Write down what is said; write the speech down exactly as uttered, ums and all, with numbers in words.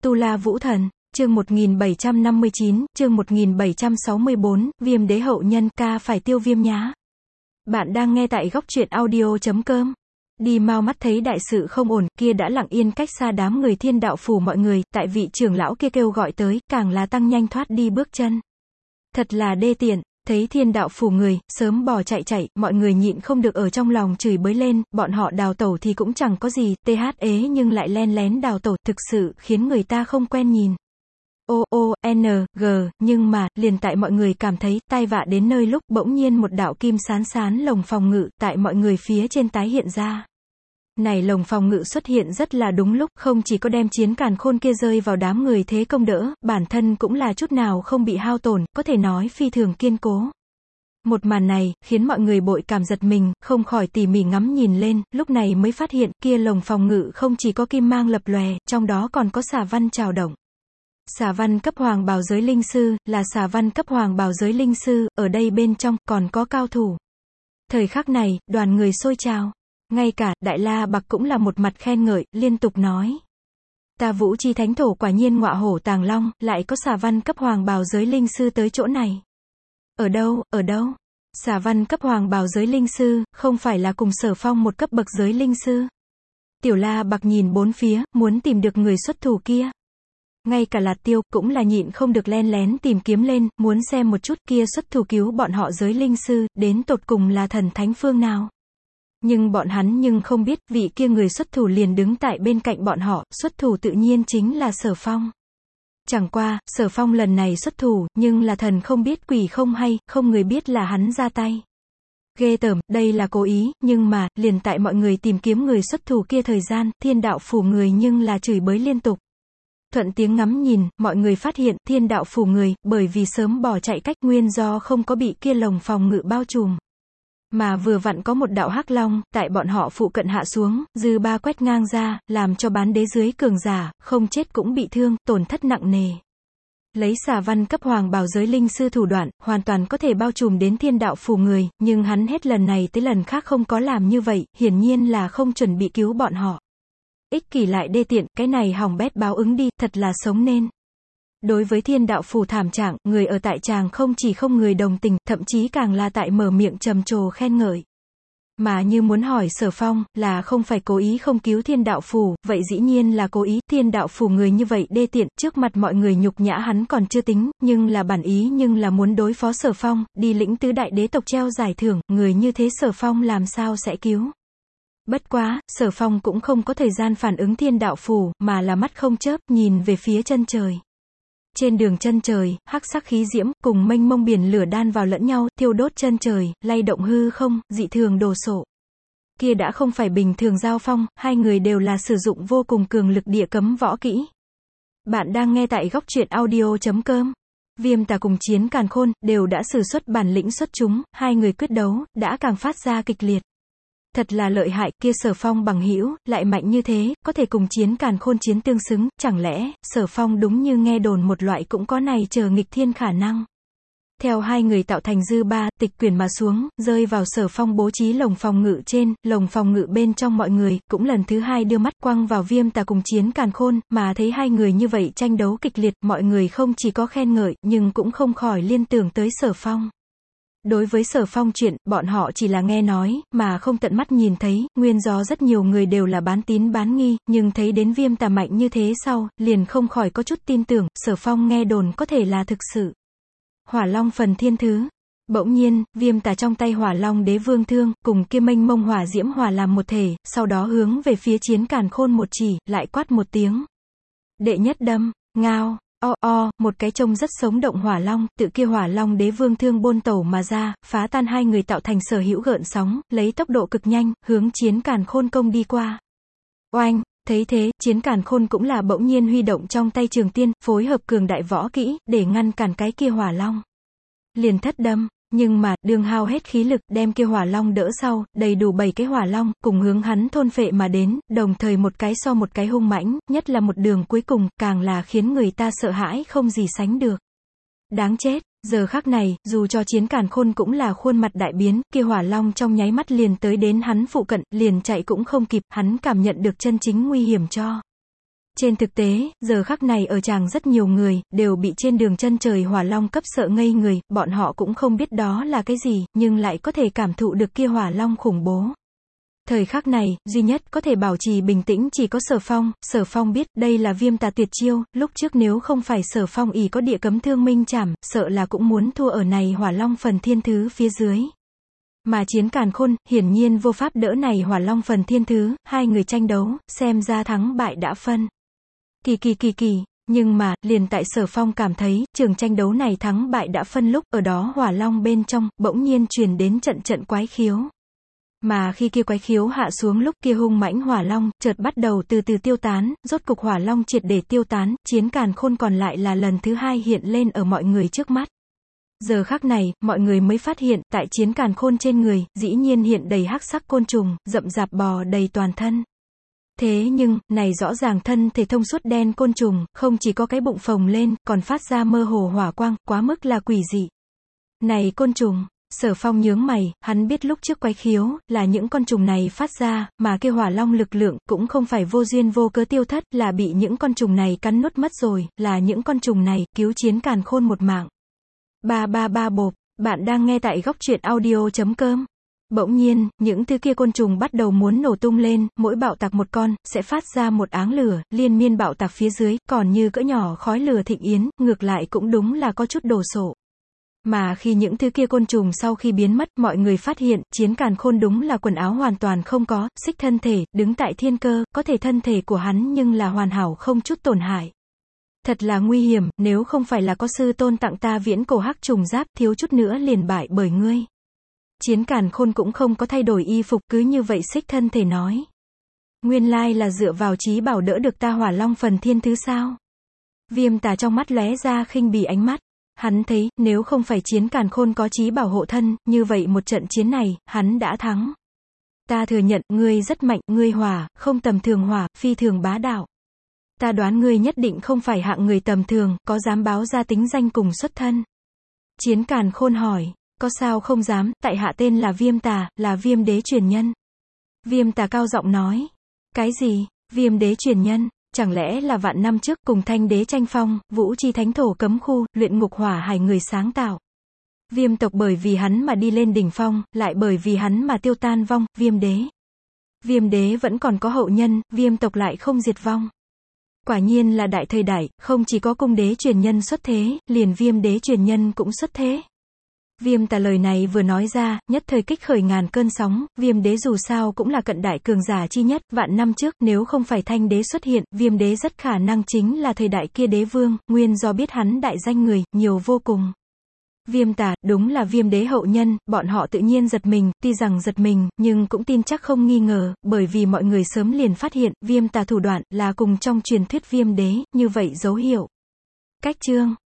Tu La Vũ Thần, chương một nghìn bảy trăm năm mươi chín, chương một nghìn bảy trăm sáu mươi bốn, Viêm Đế hậu nhân, ca phải tiêu viêm nhá. Bạn đang nghe tại góc truyện audio chấm com. Đi mau mắt thấy đại sự không ổn, kia đã lặng yên cách xa đám người Thiên Đạo phủ mọi người, tại vị trưởng lão kia kêu gọi tới, càng là tăng nhanh thoát đi bước chân. Thật là đê tiện. Thấy Thiên Đạo phủ người, sớm bỏ chạy chạy, mọi người nhịn không được ở trong lòng chửi bới lên, bọn họ đào tẩu thì cũng chẳng có gì, th ế nhưng lại len lén đào tẩu, thực sự khiến người ta không quen nhìn. O O N G, nhưng mà, liền tại mọi người cảm thấy tai vạ đến nơi lúc, bỗng nhiên một đạo kim sán sán lồng phòng ngự, tại mọi người phía trên tái hiện ra. Này lồng phòng ngự xuất hiện rất là đúng lúc, không chỉ có đem chiến càn khôn kia rơi vào đám người thế công đỡ, bản thân cũng là chút nào không bị hao tổn, có thể nói phi thường kiên cố. Một màn này, khiến mọi người bội cảm giật mình, không khỏi tỉ mỉ ngắm nhìn lên, lúc này mới phát hiện, kia lồng phòng ngự không chỉ có kim mang lập lòe, trong đó còn có xà văn trào động. Xà văn cấp hoàng bào giới linh sư, là xà văn cấp hoàng bào giới linh sư, ở đây bên trong, còn có cao thủ. Thời khắc này, đoàn người sôi trào. Ngay cả, Đại La Bạc cũng là một mặt khen ngợi, liên tục nói. Ta Vũ Chi Thánh Thổ quả nhiên ngọa hổ tàng long, lại có xà văn cấp hoàng bào giới linh sư tới chỗ này. Ở đâu, ở đâu? Xà văn cấp hoàng bào giới linh sư, không phải là cùng Sở Phong một cấp bậc giới linh sư. Tiểu La Bạc nhìn bốn phía, muốn tìm được người xuất thủ kia. Ngay cả Lạt Tiêu, cũng là nhịn không được len lén tìm kiếm lên, muốn xem một chút kia xuất thủ cứu bọn họ giới linh sư, đến tột cùng là thần thánh phương nào. Nhưng bọn hắn nhưng không biết, vị kia người xuất thủ liền đứng tại bên cạnh bọn họ, xuất thủ tự nhiên chính là Sở Phong. Chẳng qua, Sở Phong lần này xuất thủ, nhưng là thần không biết quỷ không hay, không người biết là hắn ra tay. Ghê tởm, đây là cố ý, nhưng mà, liền tại mọi người tìm kiếm người xuất thủ kia thời gian, Thiên Đạo phủ người nhưng là chửi bới liên tục. Thuận tiếng ngắm nhìn, mọi người phát hiện, Thiên Đạo phủ người, bởi vì sớm bỏ chạy cách nguyên do không có bị kia lồng phòng ngự bao trùm. Mà vừa vặn có một đạo hắc long, tại bọn họ phụ cận hạ xuống, dư ba quét ngang ra, làm cho bán đế dưới cường giả, không chết cũng bị thương, tổn thất nặng nề. Lấy xà văn cấp hoàng bào giới linh sư thủ đoạn, hoàn toàn có thể bao trùm đến Thiên Đạo phủ người, nhưng hắn hết lần này tới lần khác không có làm như vậy, hiển nhiên là không chuẩn bị cứu bọn họ. Ích kỷ lại đê tiện, cái này hỏng bét báo ứng đi, thật là sống nên. Đối với Thiên Đạo phủ thảm trạng, người ở tại tràng không chỉ không người đồng tình, thậm chí càng là tại mở miệng trầm trồ khen ngợi. Mà như muốn hỏi Sở Phong, là không phải cố ý không cứu Thiên Đạo phủ, vậy dĩ nhiên là cố ý, Thiên Đạo phủ người như vậy đê tiện, trước mặt mọi người nhục nhã hắn còn chưa tính, nhưng là bản ý nhưng là muốn đối phó Sở Phong, đi lĩnh tứ đại đế tộc treo giải thưởng, người như thế Sở Phong làm sao sẽ cứu. Bất quá, Sở Phong cũng không có thời gian phản ứng Thiên Đạo phủ, mà là mắt không chớp, nhìn về phía chân trời. Trên đường chân trời, hắc sắc khí diễm, cùng mênh mông biển lửa đan vào lẫn nhau, thiêu đốt chân trời, lay động hư không, dị thường đồ sộ. Kia đã không phải bình thường giao phong, hai người đều là sử dụng vô cùng cường lực địa cấm võ kỹ. Bạn đang nghe tại góc truyện audio chấm com. Viêm Tà cùng Chiến Càn Khôn, đều đã sử xuất bản lĩnh xuất chúng, hai người quyết đấu, đã càng phát ra kịch liệt. Thật là lợi hại, kia Sở Phong bằng hữu lại mạnh như thế, có thể cùng Chiến Càn Khôn chiến tương xứng, chẳng lẽ, Sở Phong đúng như nghe đồn một loại cũng có này chờ nghịch thiên khả năng. Theo hai người tạo thành dư ba, tịch quyển mà xuống, rơi vào Sở Phong bố trí lồng phòng ngự trên, lồng phòng ngự bên trong mọi người, cũng lần thứ hai đưa mắt quăng vào Viêm Tà cùng Chiến Càn Khôn, mà thấy hai người như vậy tranh đấu kịch liệt, mọi người không chỉ có khen ngợi, nhưng cũng không khỏi liên tưởng tới Sở Phong. Đối với Sở Phong chuyện, bọn họ chỉ là nghe nói, mà không tận mắt nhìn thấy, nguyên do rất nhiều người đều là bán tín bán nghi, nhưng thấy đến Viêm Tà mạnh như thế sau, liền không khỏi có chút tin tưởng, Sở Phong nghe đồn có thể là thực sự. Hỏa Long phần thiên thứ. Bỗng nhiên, Viêm Tà trong tay Hỏa Long đế vương thương, cùng kia mênh mông hỏa diễm hòa làm một thể, sau đó hướng về phía Chiến Càn Khôn một chỉ, lại quát một tiếng. Đệ nhất đâm, ngao. O o, một cái trông rất sống động hỏa long, tự kia hỏa long đế vương thương bôn tẩu mà ra, phá tan hai người tạo thành sở hữu gợn sóng, lấy tốc độ cực nhanh, hướng Chiến Càn Khôn công đi qua. Oanh, thấy thế, Chiến Càn Khôn cũng là bỗng nhiên huy động trong tay trường tiên, phối hợp cường đại võ kỹ, để ngăn cản cái kia hỏa long. Liền thất đâm. Nhưng mà, đường hao hết khí lực, đem kia hỏa long đỡ sau, đầy đủ bảy cái hỏa long, cùng hướng hắn thôn phệ mà đến, đồng thời một cái so một cái hung mãnh, nhất là một đường cuối cùng, càng là khiến người ta sợ hãi không gì sánh được. Đáng chết, giờ khắc này, dù cho Chiến Càn Khôn cũng là khuôn mặt đại biến, kia hỏa long trong nháy mắt liền tới đến hắn phụ cận, liền chạy cũng không kịp, hắn cảm nhận được chân chính nguy hiểm cho. Trên thực tế, giờ khắc này ở Tràng rất nhiều người, đều bị trên đường chân trời hỏa long cấp sợ ngây người, bọn họ cũng không biết đó là cái gì, nhưng lại có thể cảm thụ được kia hỏa long khủng bố. Thời khắc này, duy nhất có thể bảo trì bình tĩnh chỉ có Sở Phong, Sở Phong biết, đây là Viêm Tà tuyệt chiêu, lúc trước nếu không phải Sở Phong ỷ có địa cấm thương minh chảm, sợ là cũng muốn thua ở này hỏa long phần thiên thứ phía dưới. Mà Chiến Càn Khôn, hiển nhiên vô pháp đỡ này hỏa long phần thiên thứ, hai người tranh đấu, xem ra thắng bại đã phân. Kỳ kỳ kỳ kỳ, nhưng mà, liền tại Sở Phong cảm thấy, trường tranh đấu này thắng bại đã phân lúc, ở đó hỏa long bên trong, bỗng nhiên truyền đến trận trận quái khiếu. Mà khi kia quái khiếu hạ xuống lúc kia hung mãnh hỏa long, chợt bắt đầu từ từ tiêu tán, rốt cục hỏa long triệt để tiêu tán, Chiến Càn Khôn còn lại là lần thứ hai hiện lên ở mọi người trước mắt. Giờ khắc này, mọi người mới phát hiện, tại Chiến Càn Khôn trên người, dĩ nhiên hiện đầy hắc sắc côn trùng, rậm rạp bò đầy toàn thân. Thế nhưng, này rõ ràng thân thể thông suốt đen côn trùng, không chỉ có cái bụng phồng lên, còn phát ra mơ hồ hỏa quang, quá mức là quỷ dị. Này côn trùng, Sở Phong nhướng mày, hắn biết lúc trước quái khiếu, là những con trùng này phát ra, mà kia hỏa long lực lượng, cũng không phải vô duyên vô cớ tiêu thất, là bị những con trùng này cắn nuốt mất rồi, là những con trùng này, cứu Chiến Càn Khôn một mạng. Ba ba ba bộp, bạn đang nghe tại góc truyện audio chấm com. Bỗng nhiên, những thứ kia côn trùng bắt đầu muốn nổ tung lên, mỗi bạo tạc một con, sẽ phát ra một áng lửa, liên miên bạo tạc phía dưới, còn như cỡ nhỏ khói lửa thịnh yến, ngược lại cũng đúng là có chút đồ sộ. Mà khi những thứ kia côn trùng sau khi biến mất, mọi người phát hiện, Chiến Càn Khôn đúng là quần áo hoàn toàn không có, xích thân thể, đứng tại thiên cơ, có thể thân thể của hắn nhưng là hoàn hảo không chút tổn hại. Thật là nguy hiểm, nếu không phải là có sư tôn tặng ta viễn cổ hắc trùng giáp, thiếu chút nữa liền bại bởi ngươi. Chiến Càn Khôn cũng không có thay đổi y phục, cứ như vậy xích thân thể nói. Nguyên lai là dựa vào trí bảo đỡ được ta hỏa long phần thiên thứ sao? Viêm Tà trong mắt lóe ra khinh bỉ ánh mắt. Hắn thấy, nếu không phải Chiến Càn Khôn có trí bảo hộ thân, như vậy một trận chiến này, hắn đã thắng. Ta thừa nhận, ngươi rất mạnh, ngươi hỏa, không tầm thường hỏa, phi thường bá đạo. Ta đoán ngươi nhất định không phải hạng người tầm thường, có dám báo ra tính danh cùng xuất thân. Chiến Càn Khôn hỏi, có sao không dám, tại hạ tên là Viêm Tà, là Viêm Đế truyền nhân. Viêm Tà cao giọng nói, cái gì, Viêm Đế truyền nhân? Chẳng lẽ là vạn năm trước cùng Thanh Đế tranh phong, Vũ Chi Thánh Thổ cấm khu, luyện ngục hỏa hải người sáng tạo. Viêm tộc bởi vì hắn mà đi lên đỉnh phong, lại bởi vì hắn mà tiêu tan vong, Viêm Đế. Viêm Đế vẫn còn có hậu nhân, Viêm tộc lại không diệt vong. Quả nhiên là đại thời đại, không chỉ có cung đế truyền nhân xuất thế, liền Viêm Đế truyền nhân cũng xuất thế. Viêm Tà lời này vừa nói ra, nhất thời kích khởi ngàn cơn sóng, Viêm Đế dù sao cũng là cận đại cường giả chi nhất, vạn năm trước, nếu không phải Thanh Đế xuất hiện, Viêm Đế rất khả năng chính là thời đại kia đế vương, nguyên do biết hắn đại danh người, nhiều vô cùng. Viêm Tà, đúng là Viêm Đế hậu nhân, bọn họ tự nhiên giật mình, tuy rằng giật mình, nhưng cũng tin chắc không nghi ngờ, bởi vì mọi người sớm liền phát hiện, Viêm Tà thủ đoạn, là cùng trong truyền thuyết Viêm Đế, như vậy dấu hiệu. Cách chương.